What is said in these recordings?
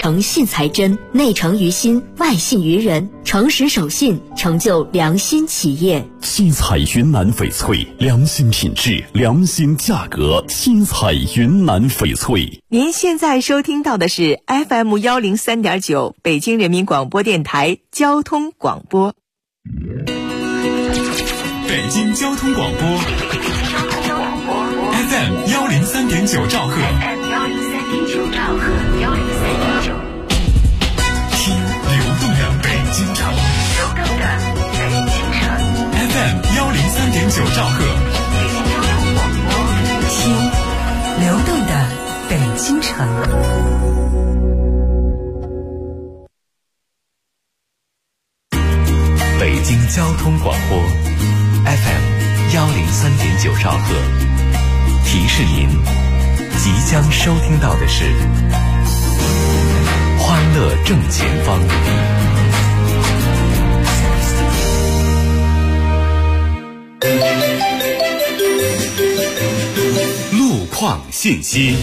诚信才真，内诚于心，外信于人，诚实守信，成就良心企业。 七彩云南翡翠，良心品质，良心价格。七彩云南翡翠。 您现在收听到的是 FM103.9 北京人民广播电台交通广播。 北京交通广播 FM103.9 兆赫，听流动的北京城FM103.9 兆赫， 听流动的北京城。 北京交通广播 FM103.9 兆赫，提示您即将收听到的是欢乐正前方。路况信息。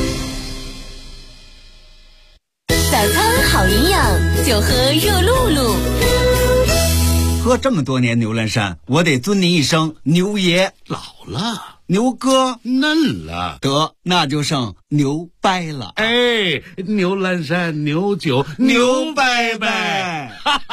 早餐好营养，就喝热露露。 喝这么多年牛栏山，我得尊您一声牛爷。 老了， 牛哥嫩了， 得那就剩牛掰了。 哎，牛栏山牛酒牛掰掰，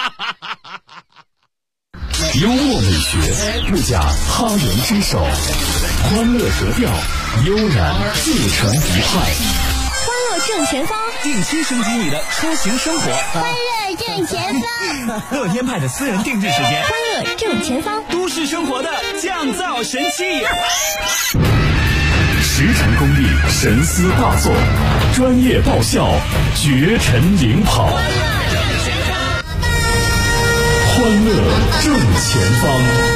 幽默美学，不假他人之手，欢乐格调，悠然自成一派。 欢乐正前方， 定期升级你的出行生活。 欢乐正前方， 乐天派的私人定制时间。 欢乐正前方， 都市生活的降噪神器。 十成功力，神思大作，专业爆笑，绝尘领跑。欢乐正前方。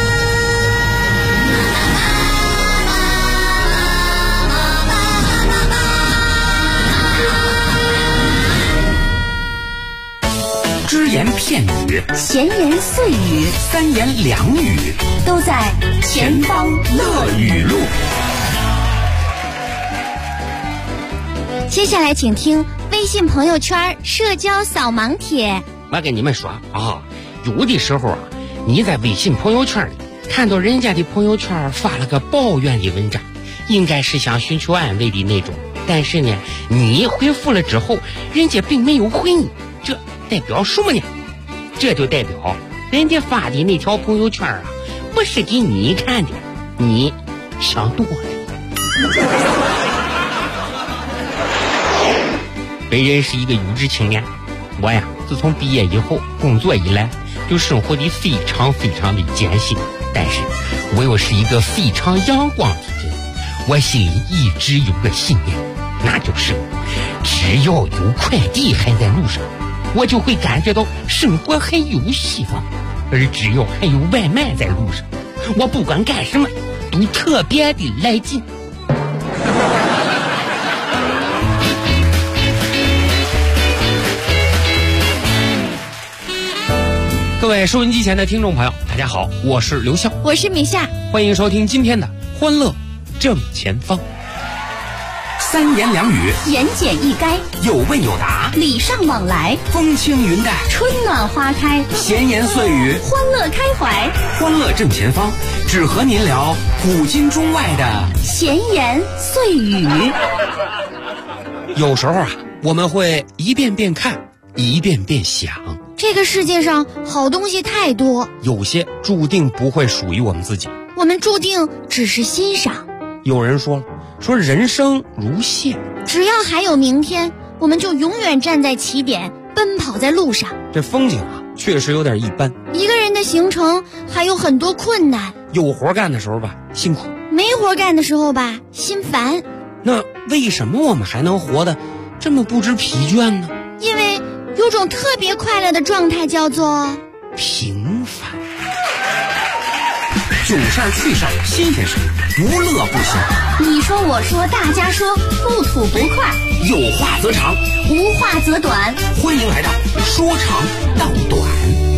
只言片语， 闲言碎语， 三言两语， 都在前方乐语录。接下来请听微信朋友圈社交扫盲帖。 我跟你们说啊，有的时候啊，你在微信朋友圈里看到人家的朋友圈发了个抱怨的文章，应该是想寻求安慰的那种，但是呢，你回复了之后，人家并没有回你，这代表什么呢？这就代表人家发的那条朋友圈啊，不是给你看的，你想多了。本人是一个有志青年，我呀，自从毕业以后工作以来，就生活的非常非常的艰辛，但是我又是一个非常阳光的人，我心里一直有个信念，那就是只要有快递还在路上，我就会感觉到生活还有希望，而只要还有外卖在路上，我不管干什么都特别的来劲。各位收音机前的听众朋友，大家好，我是刘笑， 我是米夏， 欢迎收听今天的欢乐正前方。 三言两语， 言简意赅， 有问有答， 礼尚往来， 风轻云淡， 春暖花开， 闲言碎语， 欢乐开怀。 欢乐正前方，只和您聊古今中外的闲言碎语。 有时候啊，我们会一遍遍看，一遍遍想， 这个世界上好东西太多， 有些注定不会属于我们自己， 我们注定只是欣赏。 有人说了，说人生如线， 只要还有明天，我们就永远站在起点，奔跑在路上。 这风景啊，确实有点一般。 一个人的行程还有很多困难， 有活干的时候吧，辛苦； 没活干的时候吧，心烦。 那为什么我们还能活得这么不知疲倦呢？ 因为有种特别快乐的状态，叫做平凡。 囧事儿趣事儿新鲜事，无乐不休。 你说我说大家说，不吐不快， 有话则长， 无话则短。 欢迎来到说长道短。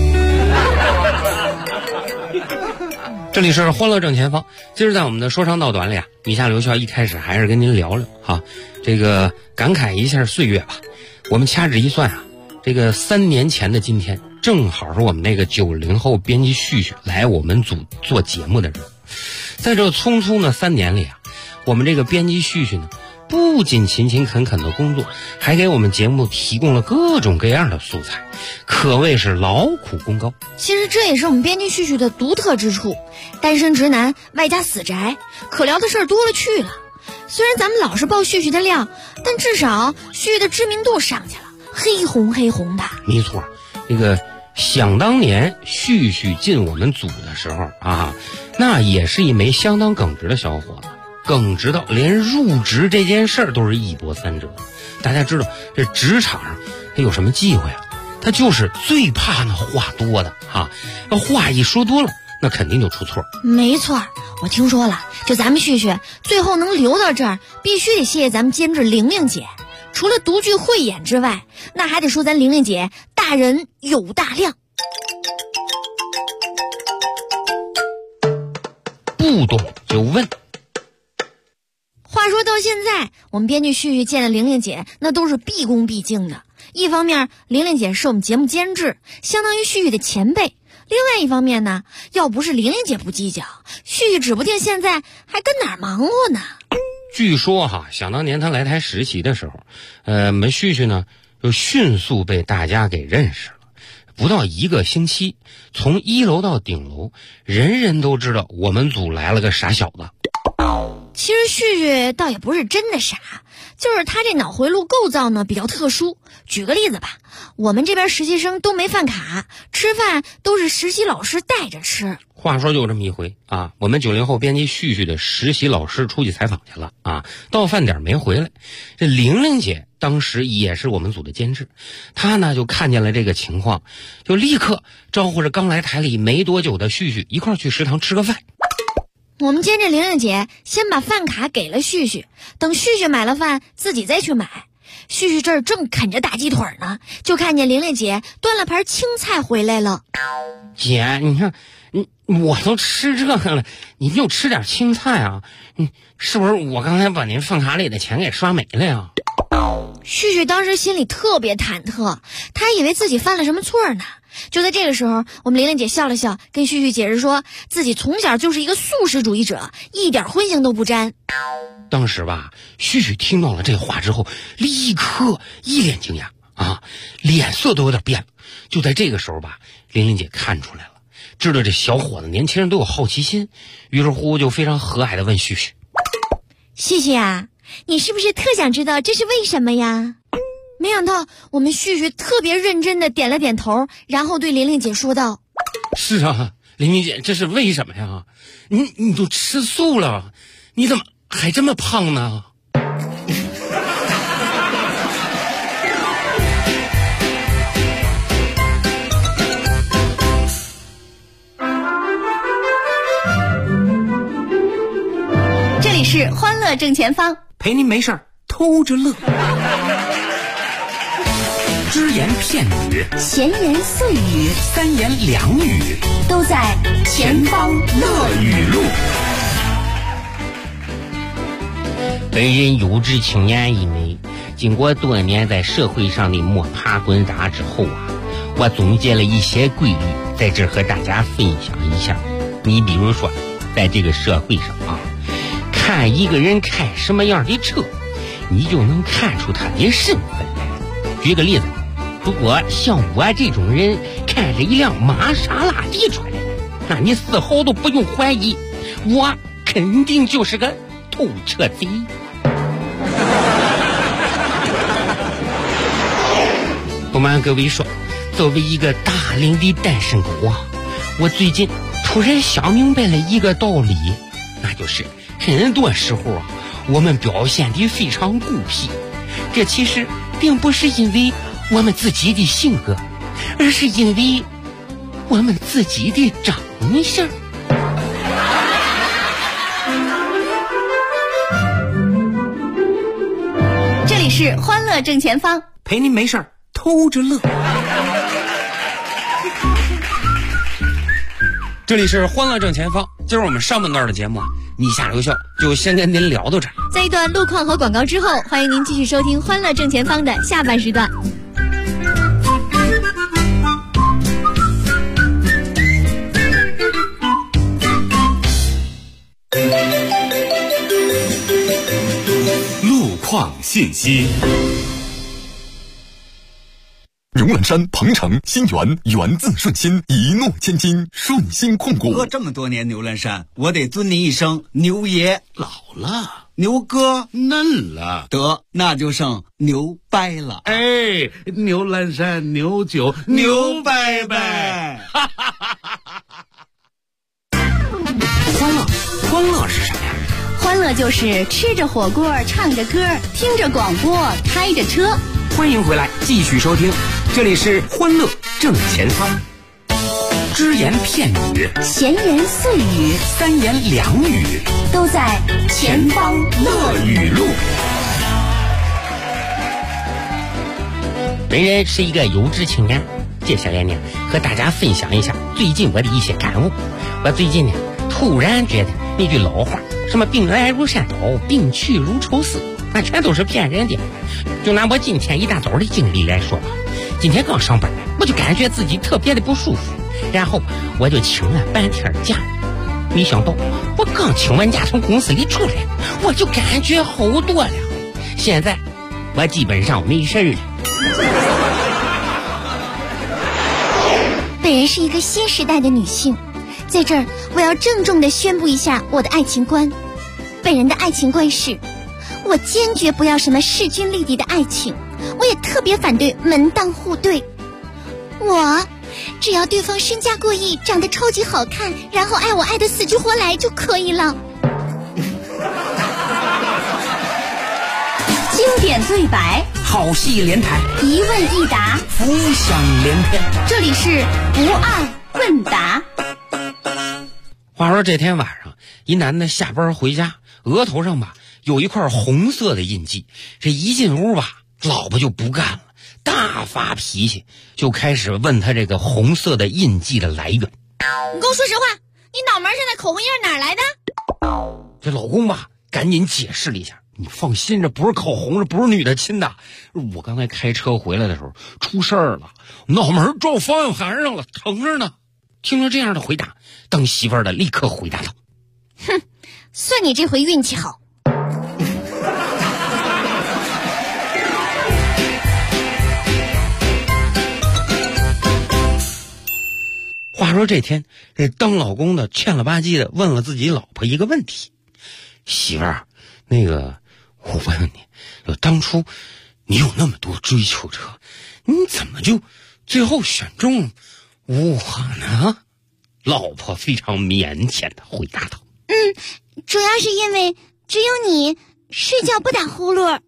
这里是欢乐正前方。今儿在我们的说长道短里啊，米夏刘笑一开始还是跟您聊聊哈，这个感慨一下岁月吧。 我们掐指一算啊，这个3年前的今天，正好是我们那个90后编辑旭旭来我们组做节目的日子。在这匆匆的3年里啊，我们这个编辑旭旭呢，不仅勤勤恳恳的工作，还给我们节目提供了各种各样的素材，可谓是劳苦功高。 其实这也是我们编辑旭旭的独特之处，单身直男外加死宅，可聊的事儿多了去了。虽然咱们老是爆旭旭的料，但至少旭旭的知名度上去了，黑红黑红的。 没错，这个想当年旭旭进我们组的时候啊，那也是一枚相当耿直的小伙子，耿直到连入职这件事儿都是一波三折。大家知道这职场上他有什么忌讳啊？他就是最怕那话多的啊，那话一说多了，那肯定就出错。 没错，我听说了，就咱们旭旭最后能留到这儿，必须得谢谢咱们监制玲玲姐。除了独具慧眼之外，那还得说咱玲玲姐大人有大量。 不懂就问。 话说到现在，我们编剧旭旭见了玲玲姐，那都是毕恭毕敬的。一方面，玲玲姐是我们节目监制，相当于旭旭的前辈；另外一方面呢，要不是玲玲姐不计较，旭旭指不定现在还跟哪儿忙活呢。 据说哈，想当年他来台实习的时候，我们旭旭呢就迅速被大家给认识了。不到1个星期，从1楼到顶楼，人人都知道我们组来了个傻小子。 其实旭旭倒也不是真的傻，就是他这脑回路构造呢比较特殊。举个例子吧，我们这边实习生都没饭卡，吃饭都是实习老师带着吃。 话说就这么一回啊，我们90后编辑旭旭的实习老师出去采访去了啊，到饭点没回来。这玲玲姐当时也是我们组的监制，她呢就看见了这个情况，就立刻招呼着刚来台里没多久的旭旭一块去食堂吃个饭。 我们监制玲玲姐先把饭卡给了旭旭，等旭旭买了饭自己再去买。旭旭这儿正啃着大鸡腿呢，就看见玲玲姐端了盘青菜回来了。 姐，你看我都吃这个了，你就吃点青菜啊？是不是我刚才把您饭卡里的钱给刷没了呀？ 旭旭当时心里特别忐忑，他以为自己犯了什么错呢。就在这个时候，我们玲玲姐笑了笑，跟旭旭解释说自己从小就是一个素食主义者，一点荤腥都不沾。 当时吧，旭旭听到了这话之后，立刻一脸惊讶啊，脸色都有点变了。就在这个时候吧，玲玲姐看出来了，知道这小伙子年轻人都有好奇心，于是乎就非常和蔼地问旭旭：“ 旭旭啊，你是不是特想知道这是为什么呀？”没想到我们旭旭特别认真地点了点头，然后对玲玲姐说道：“ 是啊，玲玲姐，这是为什么呀？你都吃素了，你怎么还这么胖呢？” 这里是欢乐正前方， 陪您没事儿偷着乐。只言片语， 闲言碎语， 三言两语， 都在前方乐语录。 本人有志青年一枚，经过多年在社会上的摸爬滚打之后啊，我总结了一些规律，在这和大家分享一下。你比如说，在这个社会上啊，看一个人开什么样的车，你就能看出他的身份来。举个例子，如果像我这种人开着一辆玛莎拉蒂出来，那你丝毫都不用怀疑，我肯定就是个偷车贼。不瞒各位说，作为一个大龄的单身狗啊，我最近突然想明白了一个道理，那就是很多时候啊，我们表现得非常孤僻，这其实并不是因为我们自己的性格，而是因为我们自己的长相。 这里是欢乐正前方， 陪您没事儿偷着乐。 这里是欢乐正前方，今儿我们上半段的节目啊， 你下留校就先跟您聊到这儿。 在一段路况和广告之后，欢迎您继续收听《欢乐正前方》的下半时段。 路况信息。牛栏山、鹏城、新源源自顺心，一诺千金，顺心控股。 喝这么多年牛栏山，我得尊您一声牛爷。 老了， 牛哥嫩了， 得那就剩牛掰了。 哎，牛栏山牛酒牛掰掰。 欢乐是什么呀？ 欢乐就是吃着火锅，唱着歌，听着广播，开着车。 欢迎回来，继续收听，这里是欢乐正前方。只言片语， 闲言碎语， 三言两语， 都在前方乐语录。 本人是一个有志青年，接下来呢，和大家分享一下最近我的一些感悟。我最近呢，突然觉得那句老话，什么病来如山倒，病去如抽丝，那全都是骗人的。就拿我今天一大早的经历来说吧，今天刚上班，我就感觉自己特别的不舒服，然后我就请了半天假。没想到我刚请完假从公司里出来，我就感觉好多了。现在我基本上没事了。 本人是一个新时代的女性，在这儿我要郑重地宣布一下我的爱情观。本人的爱情观是，我坚决不要什么势均力敌的爱情，我也特别反对门当户对。我只要对方身价过亿，长得超级好看，然后爱我爱得死去活来就可以了。 经典对白， 好戏连台， 一问一答， 浮想联翩。 这里是不二问答。 话说这天晚上，一男的下班回家，额头上吧有一块红色的印记。这一进屋吧，老婆就不干了，大发脾气，就开始问他这个红色的印记的来源。 你给我说实话，你脑门上的口红印哪儿来的？ 这老公吧赶紧解释了一下，你放心，这不是口红，这不是女的亲的。我刚才开车回来的时候出事儿了，脑门撞方向盘上了，疼着呢。听了这样的回答，当媳妇儿的立刻回答道： 哼，算你这回运气好。 话说这天，这当老公的欠了吧唧的问了自己老婆一个问题：媳妇儿，那个我问问你，就当初你有那么多追求者，你怎么就最后选中我呢？老婆非常腼腆的回答道： 主要是因为只有你睡觉不打呼噜。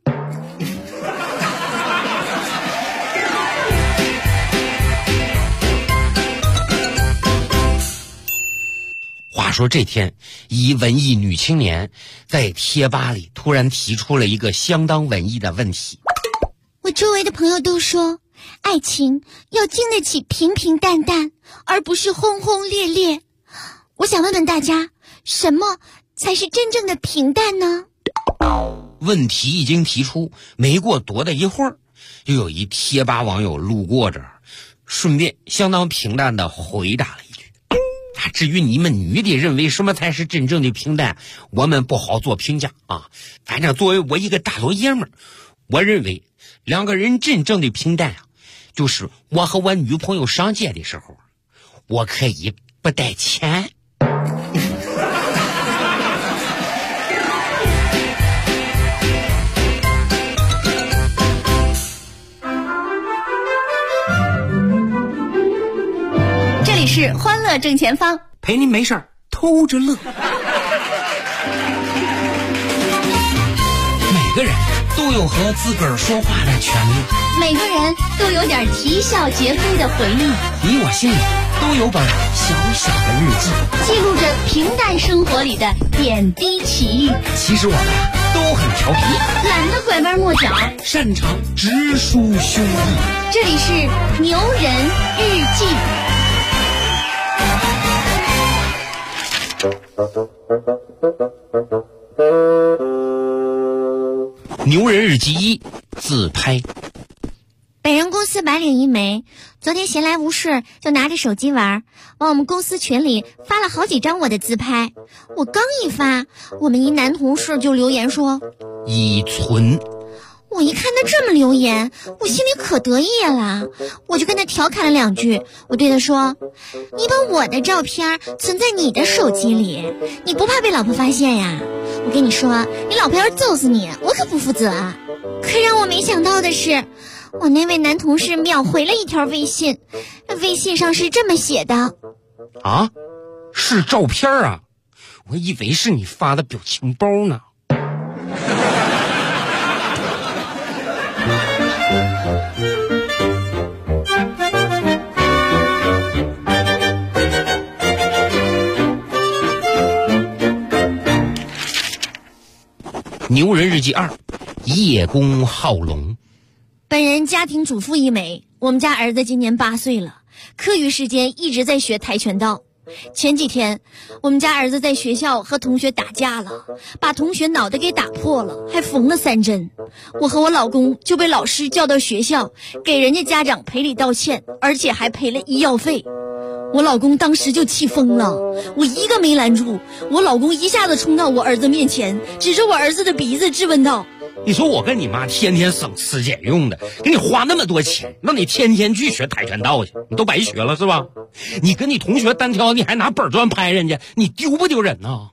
话说这天，一文艺女青年在贴吧里突然提出了一个相当文艺的问题。 我周围的朋友都说，爱情要经得起平平淡淡，而不是轰轰烈烈。我想问问大家，什么才是真正的平淡呢？ 问题一经提出，没过多的一会儿，就有一贴吧网友路过这儿，顺便相当平淡的回答了一句：至于你们女的认为什么才是真正的平淡，我们不好做评价啊。反正作为我一个大老爷们儿，我认为两个人真正的平淡啊，就是我和我女朋友上街的时候，我可以不带钱。 这里是欢乐正前方， 陪您没事儿偷着乐。每个人都有和自个儿说话的权利， 每个人都有点啼笑皆非的回忆， 你我心里都有本小小的日记， 记录着平淡生活里的点滴奇遇。 其实我们都很调皮， 懒得拐弯抹角， 擅长直抒胸臆。 这里是牛人日记。 牛人日记1自拍。 本人公司白领一枚，昨天闲来无事就拿着手机玩，往我们公司群里发了好几张我的自拍。我刚一发，我们一男同事就留言说已存。 我一看他这么留言，我心里可得意了，我就跟他调侃了2句。我对他说，你把我的照片存在你的手机里，你不怕被老婆发现呀？我跟你说，你老婆要是揍死你，我可不负责。可让我没想到的是，我那位男同事秒回了一条微信，微信上是这么写的： 啊，是照片啊，我以为是你发的表情包呢。牛人日记2叶公好龙。 本人家庭主妇一枚，我们家儿子今年8岁了，课余时间一直在学跆拳道。前几天我们家儿子在学校和同学打架了，把同学脑袋给打破了，还缝了3针。我和我老公就被老师叫到学校，给人家家长赔礼道歉，而且还赔了医药费。我老公当时就气疯了，我一个没拦住，我老公一下子冲到我儿子面前，指着我儿子的鼻子质问道： 你说我跟你妈天天省吃俭用的，给你花那么多钱，让你天天去学跆拳道去，你都白学了是吧？你跟你同学单挑，你还拿本砖拍人家，你丢不丢人呢？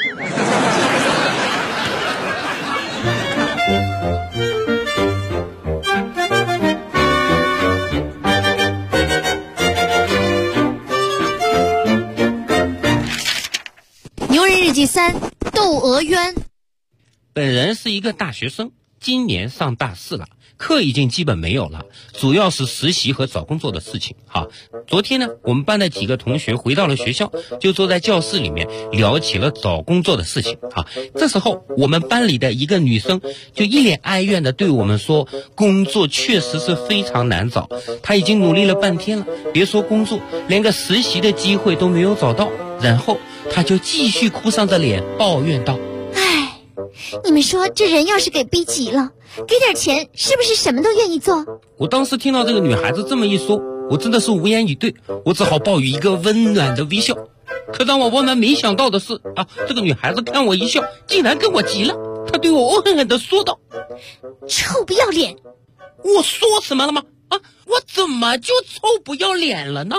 牛人日记3窦娥冤。 本人是一个大学生，今年上大4了，课已经基本没有了，主要是实习和找工作的事情。昨天呢，我们班的几个同学回到了学校，就坐在教室里面聊起了找工作的事情。这时候我们班里的一个女生就一脸哀怨地对我们说，工作确实是非常难找，她已经努力了半天了，别说工作，连个实习的机会都没有找到。然后她就继续哭丧着脸抱怨道： 唉，你们说这人要是给逼急了，给点钱是不是什么都愿意做？ 我当时听到这个女孩子这么一说，我真的是无言以对，我只好报以一个温暖的微笑。可让我万万没想到的是这个女孩子看我一笑，竟然跟我急了，她对我恶狠狠地说道： 臭不要脸！ 我说什么了吗？我怎么就臭不要脸了呢？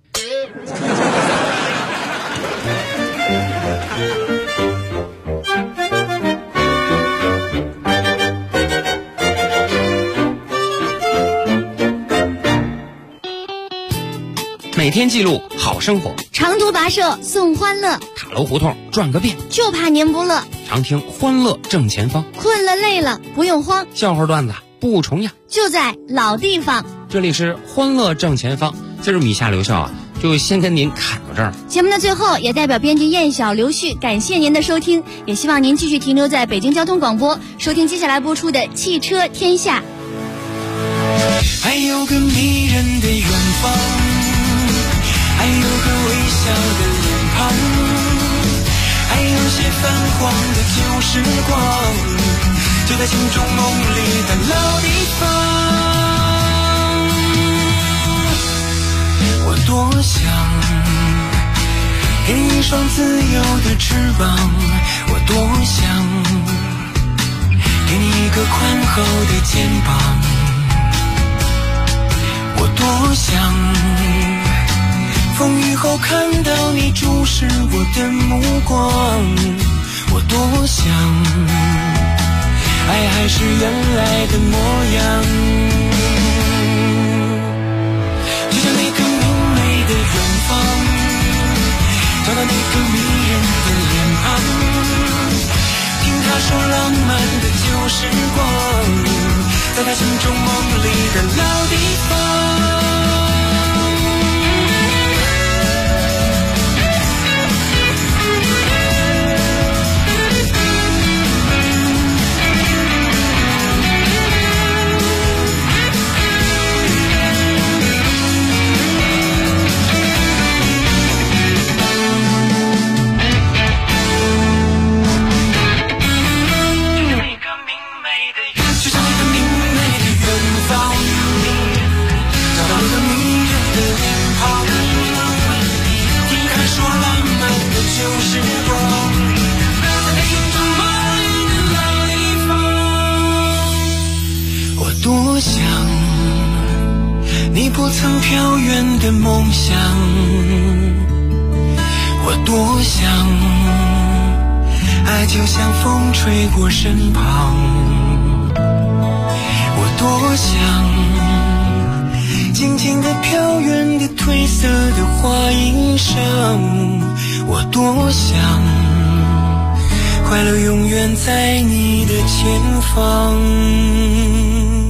每天记录好生活， 长途跋涉送欢乐， 塔楼胡同转个遍， 就怕您不乐。 常听欢乐正前方， 困了累了不用慌， 笑话段子不重样， 就在老地方。 这里是欢乐正前方，今儿米夏留校就先跟您侃到这儿。 节目的最后，也代表编辑燕晓、刘旭感谢您的收听，也希望您继续停留在北京交通广播，收听接下来播出的《汽车天下》。 还有个迷人的远方，还有个微笑的脸庞，还有些泛黄的旧时光，就在心中梦里的老地方。我多想给你一双自由的翅膀，我多想给你一个宽厚的肩膀，我多想风雨后看到你注视我的目光，我多想爱还是原来的模样，就像那个明媚的远方，找到那个迷人的脸庞，听他说浪漫的旧时光，在他心中梦里的老地方。 旧时光，在映着梦里的老地方。我多想你不曾飘远的梦想，我多想爱就像风吹过身旁，我多想静静地飘远的褪色的花影上，我多想快乐永远在你的前方。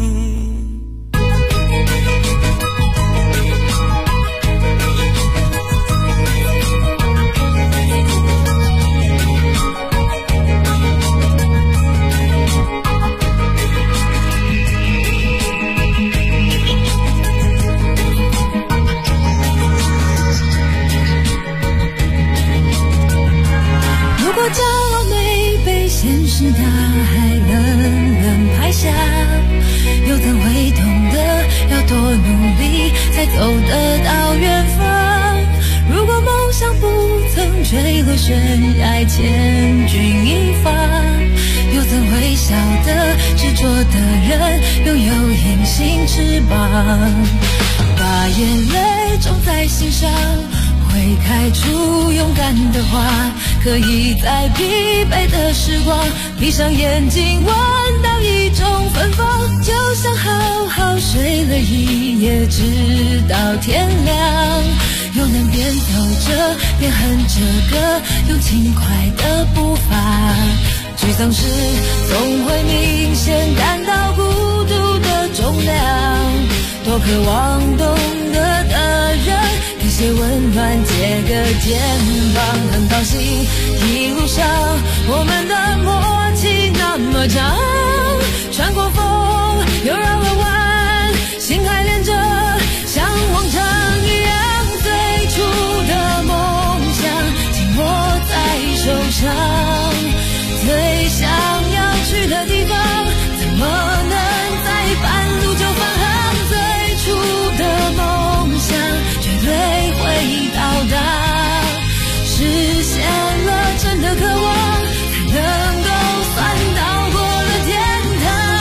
又怎会懂得要多努力才走得到远方？如果梦想不曾坠落悬崖千钧一发，又怎会晓得执着的人拥有隐形翅膀？把眼泪种在心上，会开出勇敢的花，可以在疲惫的时光闭上眼睛闻到一种芬芳，就像好好睡了一夜直到天亮，又能边走着边哼着歌，用轻快的步伐。沮丧时总会明显感到孤独的重量，多渴望懂得的人给些温暖，借个肩膀。很高兴一路上我们的默契那么长，穿过风又绕了弯，心还连着像往常一样，最初的梦想紧握在手上，最想要去的地方怎么能在半路就返航？最初的梦想绝对会到达，实现了真的渴望，才能够算到过了天堂。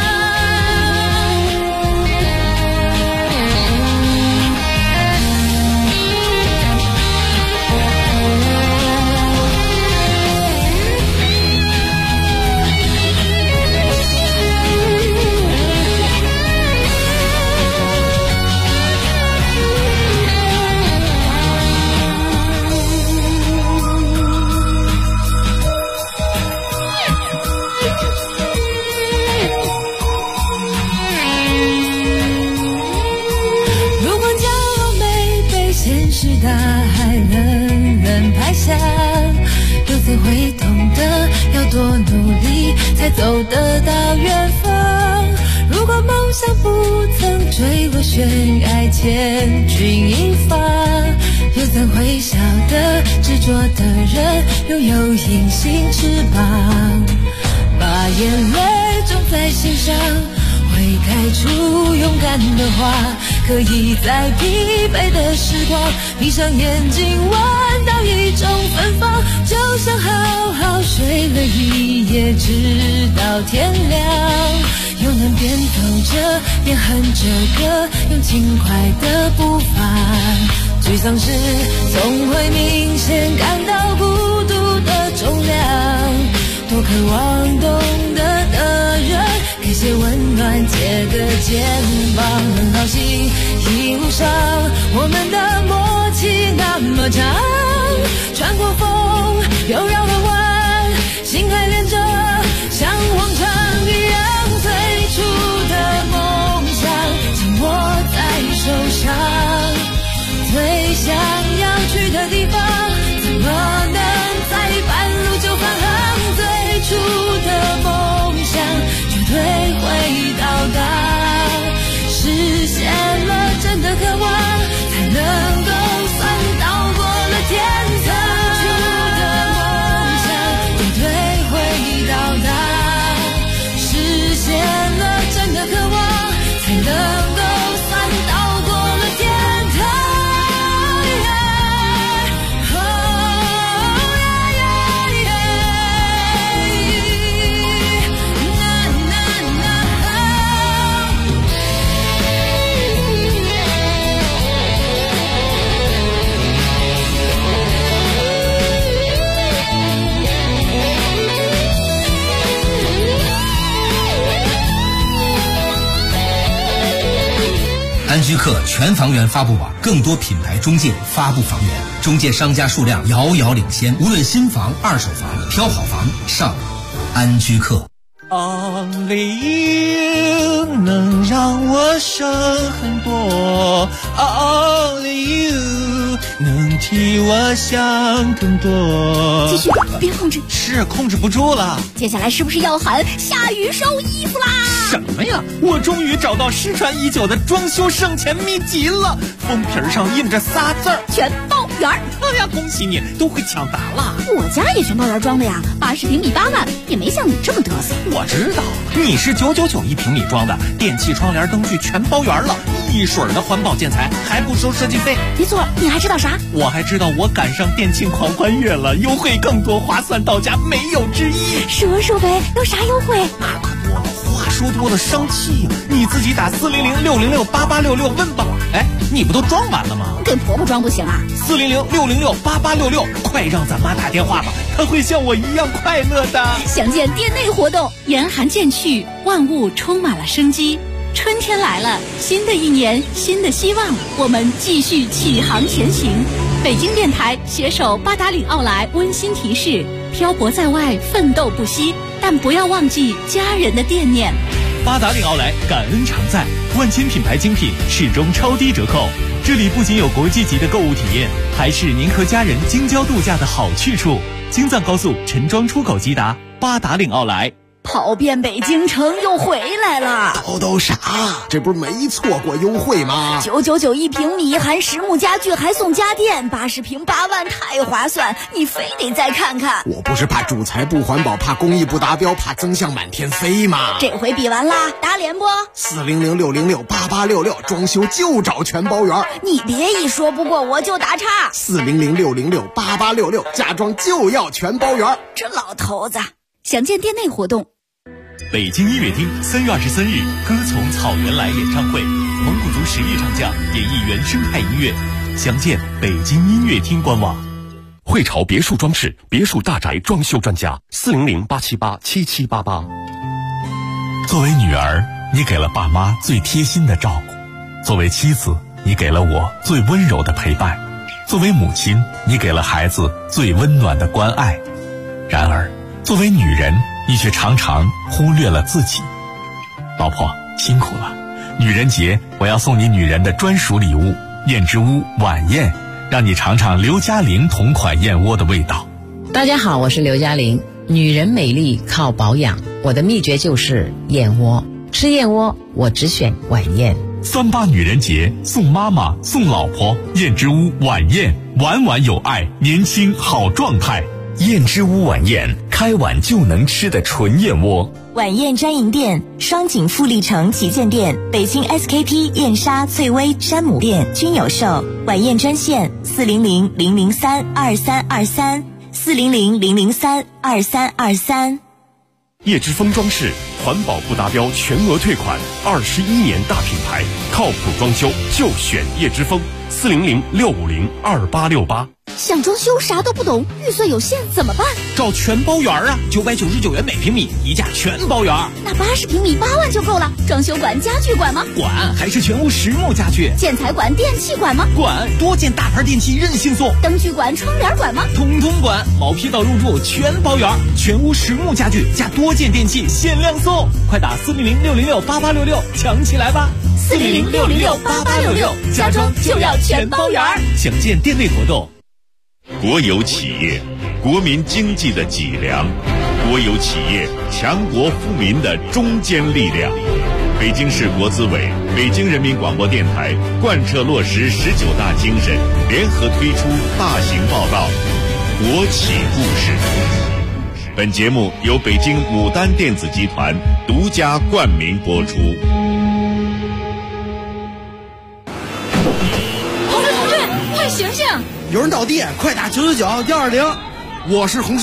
大海冷冷拍下，又怎会懂得要多努力才走得到远方？如果梦想不曾坠落悬崖千钧一发，又怎会晓得执着的人拥有隐形翅膀？把眼泪种在心上，会开出勇敢的花，可以在疲惫的时光闭上眼睛闻到一种芬芳，就像好好睡了一夜直到天亮，又能边走着边哼着歌，用轻快的步伐。沮丧时总会明显感到孤独的重量，多渴望懂得的人给些温暖，借个肩膀。很高兴一路上我们的默契那么长，穿过风又绕了弯，心还连着像往常一样，最初的梦想紧握在手上，最想要去的地方怎么能在半路就返航？最初的梦想绝对会到达，实现了真的渴望，才能够算到过了天堂。 安居客全房源发布网，更多品牌中介发布房源，中介商家数量遥遥领先。无论新房、二手房，挑好房上安居客。 Only you 能让我省很多 ，Only you 能替我想更多。 继续，别控制， 是控制不住了。 接下来是不是要喊下雨收衣服啦？ 什么呀？我终于找到失传已久的装修省钱秘籍了，封皮上印着仨字儿： 全包圆。 哎呀，恭喜你，都会抢答了。 我家也全包圆装的呀，80平米8万，也没像你这么嘚瑟。 我知道，你是999一平米装的，电器、窗帘、灯具全包圆了，一水儿的环保建材，还不收设计费。 没错，你还知道啥？ 我还知道我赶上电庆狂欢月了，优惠更多，划算到家，没有之一。 说说呗，有啥优惠？ 那可多了，话说多了生气呀！你自己打400-606-8866问吧。哎，你不都装完了吗？ 跟婆婆装不行啊 ？400-606-8866，快让咱妈打电话吧，她会像我一样快乐的。 详见店内活动。 严寒渐去，万物充满了生机。春天来了，新的一年，新的希望，我们继续启航前行。北京电台携手八达岭奥莱温馨提示：漂泊在外，奋斗不息，但不要忘记家人的惦念。 八达岭奥莱感恩常在，万千品牌精品始终超低折扣。这里不仅有国际级的购物体验，还是您和家人京郊度假的好去处。京藏高速陈庄出口即达，八达岭奥莱。 跑遍北京城又回来了， 都啥？这不是没错过优惠吗 ？999一平米，含实木家具还送家电，80平8万，太划算！你非得再看看。 我不是怕主材不环保，怕工艺不达标，怕增项满天飞吗？ 这回比完啦，打脸不 ？400-606-8866，装修就找全包圆。 你别一说不过我就打岔。 400-606-8866，家装就要全包圆。 这老头子，详见店内活动。 北京音乐厅3月23日，歌从草原来演唱会，蒙古族实力唱将演绎原生态音乐，详见北京音乐厅官网。 汇潮别墅装饰，别墅大宅装修专家，400-878-7788。 作为女儿，你给了爸妈最贴心的照顾；作为妻子，你给了我最温柔的陪伴；作为母亲，你给了孩子最温暖的关爱。然而，作为女人，你却常常忽略了自己。老婆，辛苦了。女人节，我要送你女人的专属礼物——燕之屋晚宴，让你尝尝刘嘉玲同款燕窝的味道。 大家好，我是刘嘉玲。女人美丽靠保养，我的秘诀就是燕窝。吃燕窝，我只选晚宴。 38女人节，送妈妈，送老婆，燕之屋晚宴，晚晚有爱，年轻好状态。 燕之屋晚宴，开碗就能吃的纯燕窝。 晚宴专营店：双井富力城旗舰店、北京 SKP 燕莎、翠微、山姆店均有售。晚宴专线：400-003-2323，400-003-2323。 叶之峰装饰，环保不达标全额退款，21年大品牌，靠谱装修就选叶之峰。400-650-2868。 想装修啥都不懂，预算有限怎么办？ 找全包圆啊，999元每平米，一价全包圆。 那80平米8万就够了。装修管、家具管吗？ 管，还是全屋实木家具。 建材管、电器管吗？ 管，多件大牌电器任性送。 灯具管、窗帘管吗？ 统统管，毛坯到入住全包圆，全屋实木家具加多件电器限量送，快打400-606-8866抢起来吧 ！400-606-8866，家装就要全包圆。 详见店内活动。 国有企业，国民经济的脊梁；国有企业，强国富民的中坚力量。北京市国资委、北京人民广播电台贯彻落实19大精神，联合推出大型报道《国企故事》。本节目由北京牡丹电子集团独家冠名播出。 同志，快醒醒！ 有人倒地，快打999-120。我是红